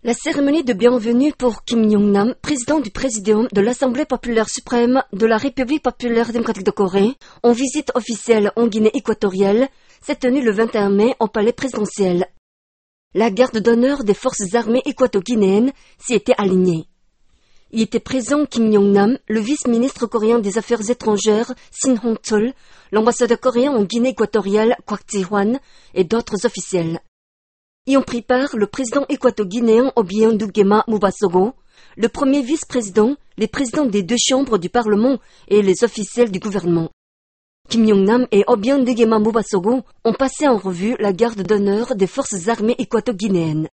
La cérémonie de bienvenue pour Kim Yong-nam, président du Présidium de l'Assemblée populaire suprême de la République populaire démocratique de Corée, en visite officielle en Guinée équatoriale, s'est tenue le 21 mai au palais présidentiel. La garde d'honneur des forces armées équato-guinéennes s'y était alignée. Y étaient présents Kim Yong-nam, le vice-ministre coréen des Affaires étrangères Shin Hong-chol, l'ambassadeur coréen en Guinée équatoriale Kwak Ji-hwan et d'autres officiels. Y ont pris part le président équato-guinéen Obiang Nguema Mubasogo, le premier vice-président, les présidents des deux chambres du Parlement et les officiels du gouvernement. Kim Yong-nam et Obiang Nguema Mubasogo ont passé en revue la garde d'honneur des forces armées équato-guinéennes.